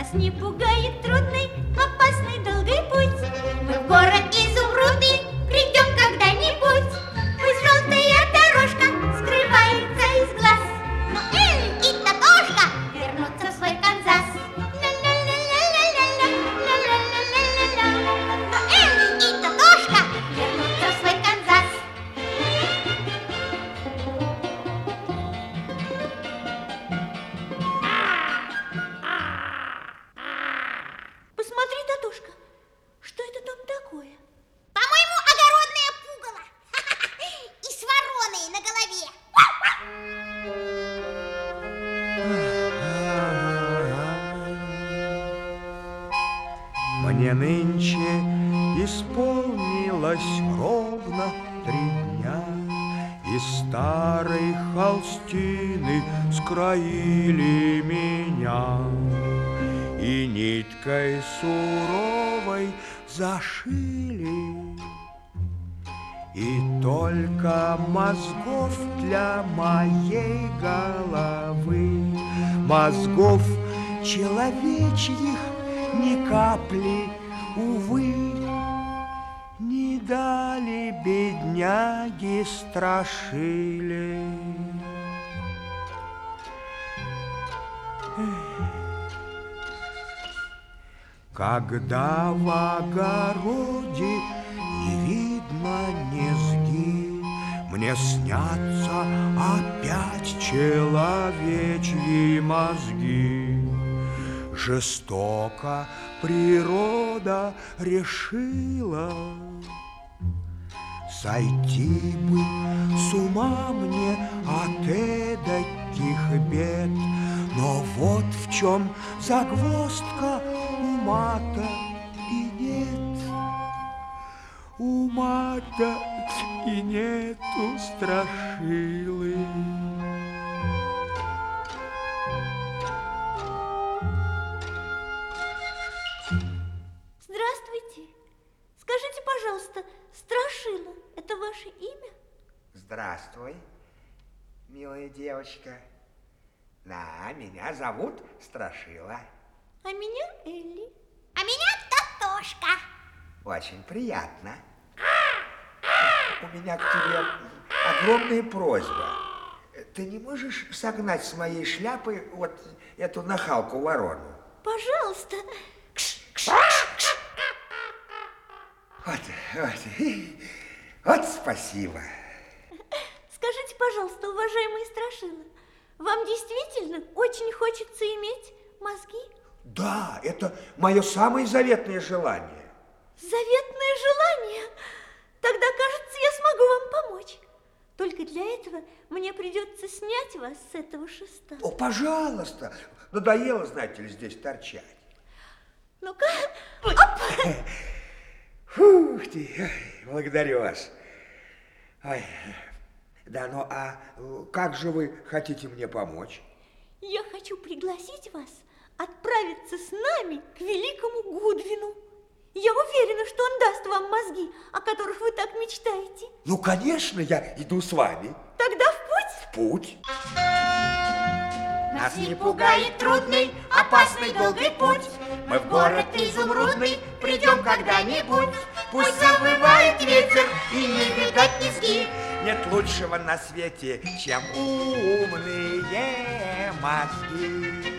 Нас не пугает трудный, опасный, долгий путь. Мы в город изумрудный придем когда-нибудь. Пусть желтая дорожка скрывается из глаз, но Элли и Татошка вернутся в свой Канзас. Ля-ля-ля-ля-ля-ля-ля-ля-ля-ля-ля. Но Элли и Татошка вернутся в свой Канзас. Посмотри, Татошка, что это там такое? По-моему, огородное пугало. И с вороной на голове. Мне нынче исполнилось ровно 3 дня, из старой холстины скроили меня и ниткой суровой зашили. И только мозгов для моей головы, мозгов человечьих ни капли, увы, не дали бедняги страшили. Когда в огороде не видно низги, мне снятся опять человечьи мозги. Жестоко природа решила сойти бы с ума мне от эдаких бед. Но вот в чем загвоздка, ума-то и нет. Ума-то и нету страшилы. Здравствуйте. Скажите, пожалуйста, Страшила, это ваше имя? Здравствуй, милая девочка. Да, меня зовут Страшила. А меня Элли. А меня Татошка. Очень приятно. У меня к тебе огромная просьба. Ты не можешь согнать с моей шляпы вот эту нахалку ворону? Пожалуйста. Вот спасибо. Скажите, пожалуйста, уважаемый Страшила, вам действительно очень хочется иметь мозги? Да, это мое самое заветное желание. Заветное желание? Тогда, кажется, я смогу вам помочь. Только для этого мне придется снять вас с этого шеста. О, пожалуйста. Надоело, знаете ли, здесь торчать. Ну-ка. Фух ты, ой, благодарю вас. Ой, да, ну а как же вы хотите мне помочь? Я хочу пригласить вас отправиться с нами к великому Гудвину. Я уверена, что он даст вам мозги, о которых вы так мечтаете. Ну, конечно, я иду с вами. Тогда в путь. В путь. Нас не пугает трудный, опасный, долгий путь. Мы в город изумрудный придем когда-нибудь. Пусть завывает ветер и не видать низги. Нет лучшего на свете, чем умные мозги.